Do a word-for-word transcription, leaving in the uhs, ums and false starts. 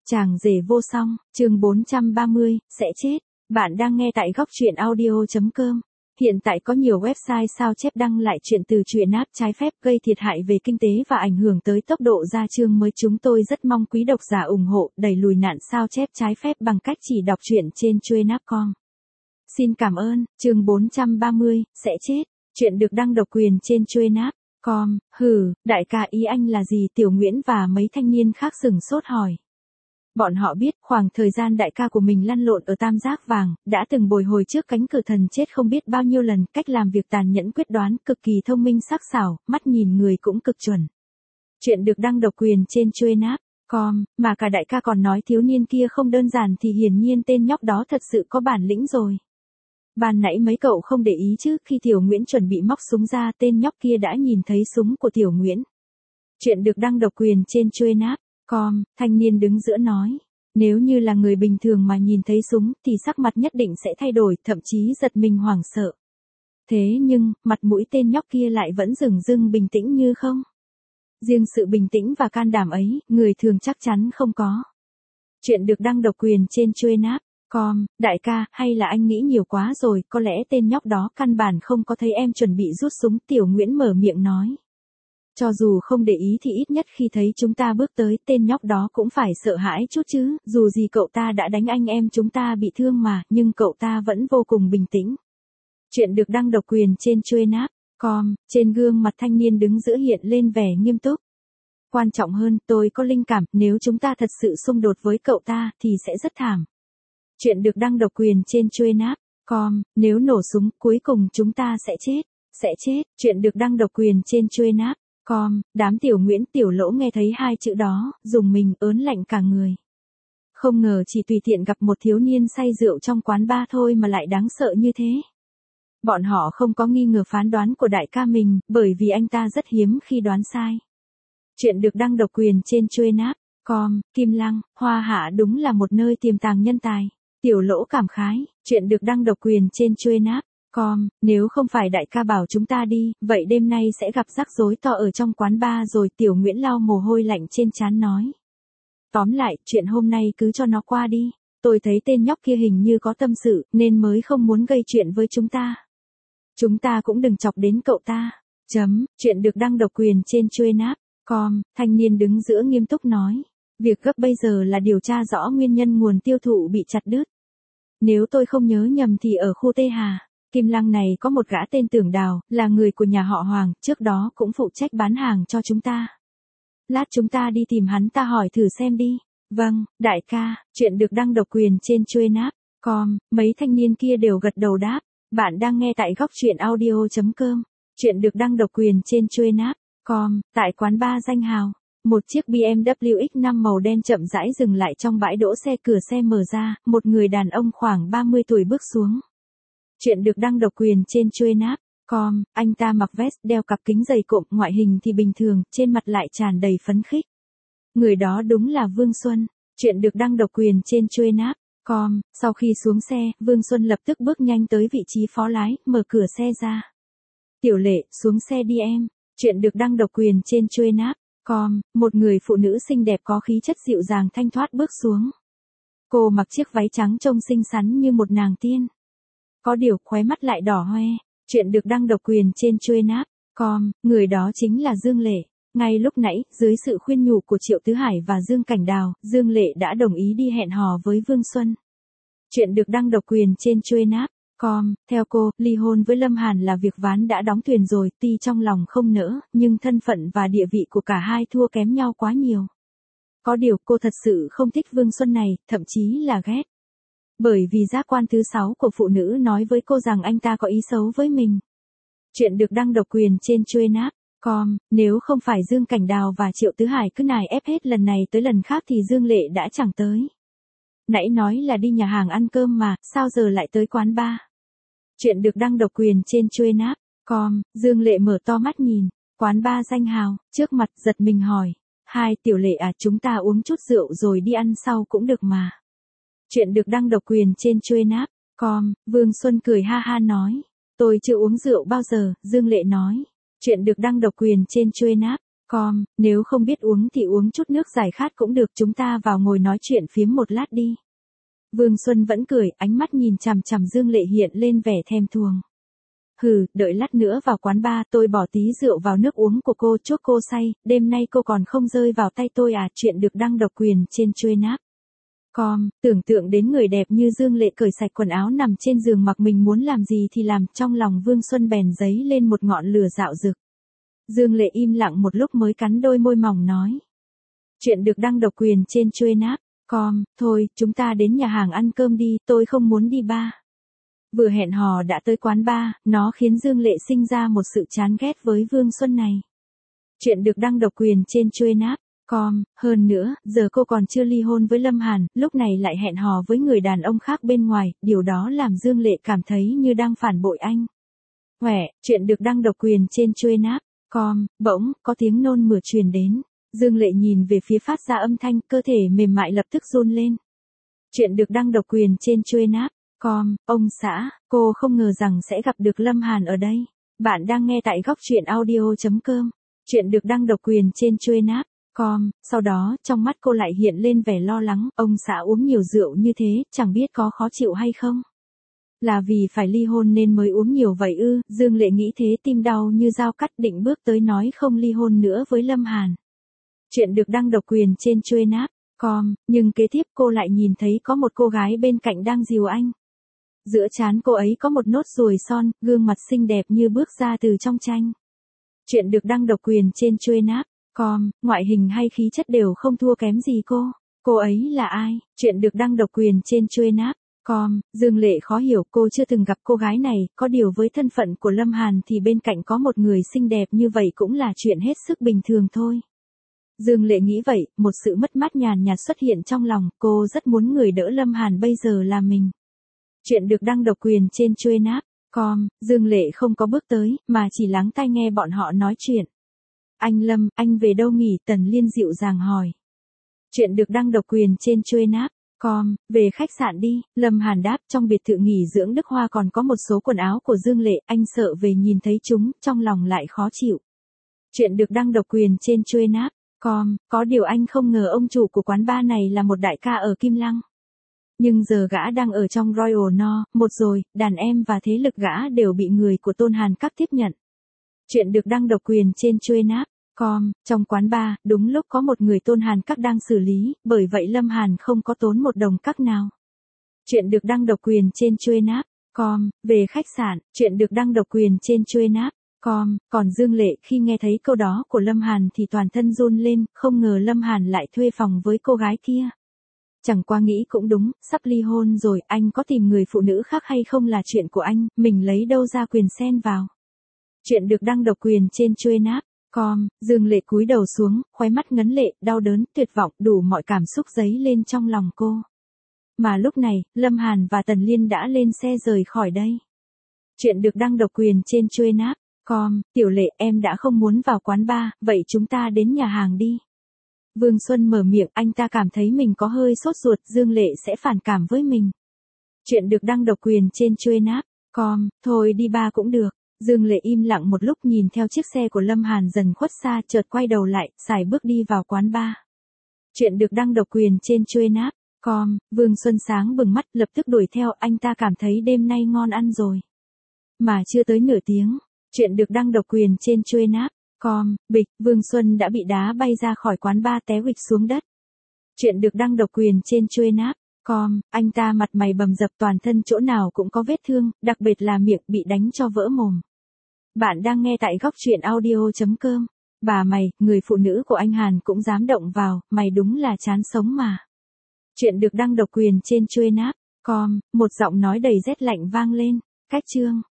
Chàng rể vô song, chương bốn trăm ba mươi, sẽ chết. Bạn đang nghe tại góc truyện audio.com. Hiện tại có nhiều website sao chép đăng lại chuyện từ truyện app trái phép gây thiệt hại về kinh tế và ảnh hưởng tới tốc độ ra chương mới. Chúng tôi rất mong quý độc giả ủng hộ đẩy lùi nạn sao chép trái phép bằng cách chỉ đọc truyện trên truyện app chấm com. Xin cảm ơn. Chương bốn trăm ba mươi, sẽ chết. Chuyện được đăng độc quyền trên truyện app chấm com. Hừ, đại ca ý anh là gì? Tiểu Nguyễn và mấy thanh niên khác sừng sốt hỏi. Bọn họ biết khoảng thời gian đại ca của mình lăn lộn ở tam giác vàng, đã từng bồi hồi trước cánh cửa thần chết không biết bao nhiêu lần, cách làm việc tàn nhẫn quyết đoán, cực kỳ thông minh sắc sảo, mắt nhìn người cũng cực chuẩn. Chuyện được đăng độc quyền trên truyện app chấm com, mà cả đại ca còn nói thiếu niên kia không đơn giản thì hiển nhiên tên nhóc đó thật sự có bản lĩnh rồi. Ban nãy mấy cậu không để ý chứ, khi Tiểu Nguyễn chuẩn bị móc súng ra, tên nhóc kia đã nhìn thấy súng của Tiểu Nguyễn. Chuyện được đăng độc quyền trên truyện app chấm com, thanh niên đứng giữa nói. Nếu như là người bình thường mà nhìn thấy súng thì sắc mặt nhất định sẽ thay đổi, thậm chí giật mình hoảng sợ. Thế nhưng, mặt mũi tên nhóc kia lại vẫn dửng dưng bình tĩnh như không. Riêng sự bình tĩnh và can đảm ấy, người thường chắc chắn không có. Chuyện được đăng độc quyền trên truyện app chấm com, đại ca, hay là anh nghĩ nhiều quá rồi, có lẽ tên nhóc đó căn bản không có thấy em chuẩn bị rút súng. Tiểu Nguyễn mở miệng nói. Cho dù không để ý thì ít nhất khi thấy chúng ta bước tới, tên nhóc đó cũng phải sợ hãi chút chứ, dù gì cậu ta đã đánh anh em chúng ta bị thương mà, nhưng cậu ta vẫn vô cùng bình tĩnh. Chuyện được đăng độc quyền trên truyện app chấm com, trên gương mặt thanh niên đứng giữa hiện lên vẻ nghiêm túc. Quan trọng hơn, tôi có linh cảm, nếu chúng ta thật sự xung đột với cậu ta, thì sẽ rất thảm. Chuyện được đăng độc quyền trên truyện app chấm com, nếu nổ súng, cuối cùng chúng ta sẽ chết, sẽ chết. Chuyện được đăng độc quyền trên truyện app chấm com, đám Tiểu Nguyễn Tiểu Lỗ nghe thấy hai chữ đó, dùng mình ớn lạnh cả người. Không ngờ chỉ tùy tiện gặp một thiếu niên say rượu trong quán bar thôi mà lại đáng sợ như thế. Bọn họ không có nghi ngờ phán đoán của đại ca mình, bởi vì anh ta rất hiếm khi đoán sai. Chuyện được đăng độc quyền trên truyện app chấm com, Kim Lăng, Hoa Hạ đúng là một nơi tiềm tàng nhân tài. Tiểu Lỗ cảm khái. Chuyện được đăng độc quyền trên truyện app chấm com, nếu không phải đại ca bảo chúng ta đi, vậy đêm nay sẽ gặp rắc rối to ở trong quán bar rồi. Tiểu Nguyễn lau mồ hôi lạnh trên trán nói. Tóm lại, chuyện hôm nay cứ cho nó qua đi. Tôi thấy tên nhóc kia hình như có tâm sự, nên mới không muốn gây chuyện với chúng ta. Chúng ta cũng đừng chọc đến cậu ta. Chấm, chuyện được đăng độc quyền trên truyện app chấm com, thanh niên đứng giữa nghiêm túc nói. Việc gấp bây giờ là điều tra rõ nguyên nhân nguồn tiêu thụ bị chặt đứt. Nếu tôi không nhớ nhầm thì ở khu Tê Hà, Kim Lăng này có một gã tên Tưởng Đào, là người của nhà họ Hoàng, trước đó cũng phụ trách bán hàng cho chúng ta. Lát chúng ta đi tìm hắn ta hỏi thử xem đi. Vâng, đại ca. Chuyện được đăng độc quyền trên truyện app chấm com, mấy thanh niên kia đều gật đầu đáp. Bạn đang nghe tại góc truyện audio.com. Chuyện được đăng độc quyền trên truyện app chấm com, tại quán bar danh hào. Một chiếc bê em vê ích năm màu đen chậm rãi dừng lại trong bãi đỗ xe, cửa xe mở ra, một người đàn ông khoảng ba mươi tuổi bước xuống. Chuyện được đăng độc quyền trên truyện app chấm com, anh ta mặc vest, đeo cặp kính dày cộm, ngoại hình thì bình thường, trên mặt lại tràn đầy phấn khích. Người đó đúng là Vương Xuân. Chuyện được đăng độc quyền trên truyện app chấm com, sau khi xuống xe, Vương Xuân lập tức bước nhanh tới vị trí phó lái, mở cửa xe ra. Tiểu Lệ, xuống xe đi em. Chuyện được đăng độc quyền trên truyện app chấm com, một người phụ nữ xinh đẹp có khí chất dịu dàng thanh thoát bước xuống. Cô mặc chiếc váy trắng trông xinh xắn như một nàng tiên. Có điều khóe mắt lại đỏ hoe. Chuyện được đăng độc quyền trên truyện app chấm com, người đó chính là Dương Lệ. Ngay lúc nãy, dưới sự khuyên nhủ của Triệu Tứ Hải và Dương Cảnh Đào, Dương Lệ đã đồng ý đi hẹn hò với Vương Xuân. Chuyện được đăng độc quyền trên truyện app chấm com, theo cô, ly hôn với Lâm Hàn là việc ván đã đóng thuyền rồi, tuy trong lòng không nỡ, nhưng thân phận và địa vị của cả hai thua kém nhau quá nhiều. Có điều cô thật sự không thích Vương Xuân này, thậm chí là ghét. Bởi vì giác quan thứ sáu của phụ nữ nói với cô rằng anh ta có ý xấu với mình. Chuyện được đăng độc quyền trên truyện app chấm com, nếu không phải Dương Cảnh Đào và Triệu Tứ Hải cứ nài ép hết lần này tới lần khác thì Dương Lệ đã chẳng tới. Nãy nói là đi nhà hàng ăn cơm mà, sao giờ lại tới quán bar? Chuyện được đăng độc quyền trên truyện app chấm com, Dương Lệ mở to mắt nhìn, quán bar danh hào, trước mặt giật mình hỏi. Hai, Tiểu Lệ à, chúng ta uống chút rượu rồi đi ăn sau cũng được mà. Chuyện được đăng độc quyền trên truyện app chấm com, Vương Xuân cười ha ha nói. Tôi chưa uống rượu bao giờ, Dương Lệ nói. Chuyện được đăng độc quyền trên truyện app chấm Com, nếu không biết uống thì uống chút nước giải khát cũng được, chúng ta vào ngồi nói chuyện phiếm một lát đi. Vương Xuân vẫn cười, ánh mắt nhìn chằm chằm Dương Lệ hiện lên vẻ thèm thuồng. Hừ, đợi lát nữa vào quán bar tôi bỏ tí rượu vào nước uống của cô chúc cô say, đêm nay cô còn không rơi vào tay tôi à, chuyện được đăng độc quyền trên Truên App. Com, tưởng tượng đến người đẹp như Dương Lệ cởi sạch quần áo nằm trên giường mặc mình muốn làm gì thì làm, trong lòng Vương Xuân bèn dấy lên một ngọn lửa dạo dực. Dương Lệ im lặng một lúc mới cắn đôi môi mỏng nói. Chuyện được đăng độc quyền trên Truên App. Com, thôi, chúng ta đến nhà hàng ăn cơm đi, tôi không muốn đi bar. Vừa hẹn hò đã tới quán bar, nó khiến Dương Lệ sinh ra một sự chán ghét với Vương Xuân này. Chuyện được đăng độc quyền trên Truên App. Com, hơn nữa, giờ cô còn chưa ly hôn với Lâm Hàn, lúc này lại hẹn hò với người đàn ông khác bên ngoài, điều đó làm Dương Lệ cảm thấy như đang phản bội anh. Huệ, chuyện được đăng độc quyền trên Truên App. Com, bỗng, có tiếng nôn mửa truyền đến. Dương Lệ nhìn về phía phát ra âm thanh, cơ thể mềm mại lập tức run lên. Chuyện được đăng độc quyền trên Truên App. Com, ông xã, cô không ngờ rằng sẽ gặp được Lâm Hàn ở đây. Bạn đang nghe tại góc truyện audio chấm com. Chuyện được đăng độc quyền trên Truên App. Com, sau đó, trong mắt cô lại hiện lên vẻ lo lắng, ông xã uống nhiều rượu như thế, chẳng biết có khó chịu hay không. Là vì phải ly hôn nên mới uống nhiều vậy ư? Dương Lệ nghĩ thế, tim đau như dao cắt, định bước tới nói không ly hôn nữa với Lâm Hàn. Chuyện được đăng độc quyền trên Truên App. Com, nhưng kế tiếp cô lại nhìn thấy có một cô gái bên cạnh đang dìu anh. Giữa trán cô ấy có một nốt ruồi son, gương mặt xinh đẹp như bước ra từ trong tranh. Chuyện được đăng độc quyền trên Truên App. Com, ngoại hình hay khí chất đều không thua kém gì cô. Cô ấy là ai? Chuyện được đăng độc quyền trên Truên App. Com, Dương Lệ khó hiểu, cô chưa từng gặp cô gái này, có điều với thân phận của Lâm Hàn thì bên cạnh có một người xinh đẹp như vậy cũng là chuyện hết sức bình thường thôi. Dương Lệ nghĩ vậy, một sự mất mát nhàn nhạt xuất hiện trong lòng, cô rất muốn người đỡ Lâm Hàn bây giờ là mình. Chuyện được đăng độc quyền trên Truên App. Com, Dương Lệ không có bước tới, mà chỉ lắng tai nghe bọn họ nói chuyện. Anh Lâm, anh về đâu nghỉ? Tần Liên dịu dàng hỏi. Chuyện được đăng độc quyền trên Truên App. Com, về khách sạn đi, Lâm Hàn đáp, trong biệt thự nghỉ dưỡng Đức Hoa còn có một số quần áo của Dương Lệ, anh sợ về nhìn thấy chúng, trong lòng lại khó chịu. Chuyện được đăng độc quyền trên Truên App. Com, có điều anh không ngờ ông chủ của quán bar này là một đại ca ở Kim Lăng. Nhưng giờ gã đang ở trong Royal No, một rồi, đàn em và thế lực gã đều bị người của Tôn Hàn Các tiếp nhận. Chuyện được đăng độc quyền trên Truên App. Com, trong quán bar, đúng lúc có một người Tôn Hàn Các đang xử lý, bởi vậy Lâm Hàn không có tốn một đồng các nào. Chuyện được đăng độc quyền trên Truên App. Com, về khách sạn, chuyện được đăng độc quyền trên Truên App. Com, còn Dương Lệ khi nghe thấy câu đó của Lâm Hàn thì toàn thân run lên, không ngờ Lâm Hàn lại thuê phòng với cô gái kia. Chẳng qua nghĩ cũng đúng, sắp ly hôn rồi, anh có tìm người phụ nữ khác hay không là chuyện của anh, mình lấy đâu ra quyền xen vào. Chuyện được đăng độc quyền trên Truên App. Com, Dương Lệ cúi đầu xuống, khóe mắt ngấn lệ, đau đớn, tuyệt vọng, đủ mọi cảm xúc dấy lên trong lòng cô. Mà lúc này, Lâm Hàn và Tần Liên đã lên xe rời khỏi đây. Chuyện được đăng độc quyền trên Truên App. Com, Tiểu Lệ, em đã không muốn vào quán bar, vậy chúng ta đến nhà hàng đi. Vương Xuân mở miệng, anh ta cảm thấy mình có hơi sốt ruột, Dương Lệ sẽ phản cảm với mình. Chuyện được đăng độc quyền trên Truên App. Com, thôi đi bar cũng được. Dương Lệ im lặng một lúc nhìn theo chiếc xe của Lâm Hàn dần khuất xa, chợt quay đầu lại, sải bước đi vào quán bar. Chuyện được đăng độc quyền trên Truên App. Com, Vương Xuân sáng bừng mắt, lập tức đuổi theo, anh ta cảm thấy đêm nay ngon ăn rồi. Mà chưa tới nửa tiếng. Chuyện được đăng độc quyền trên Truên App. Com, bịch, Vương Xuân đã bị đá bay ra khỏi quán bar té huỵch xuống đất. Chuyện được đăng độc quyền trên Truên App. Com, anh ta mặt mày bầm dập, toàn thân chỗ nào cũng có vết thương, đặc biệt là miệng bị đánh cho vỡ mồm. Bạn đang nghe tại góc truyện audio chấm com. Bà mày, người phụ nữ của anh Hàn cũng dám động vào, mày đúng là chán sống mà. Chuyện được đăng độc quyền trên Truên App. Com, một giọng nói đầy rét lạnh vang lên. Cách chương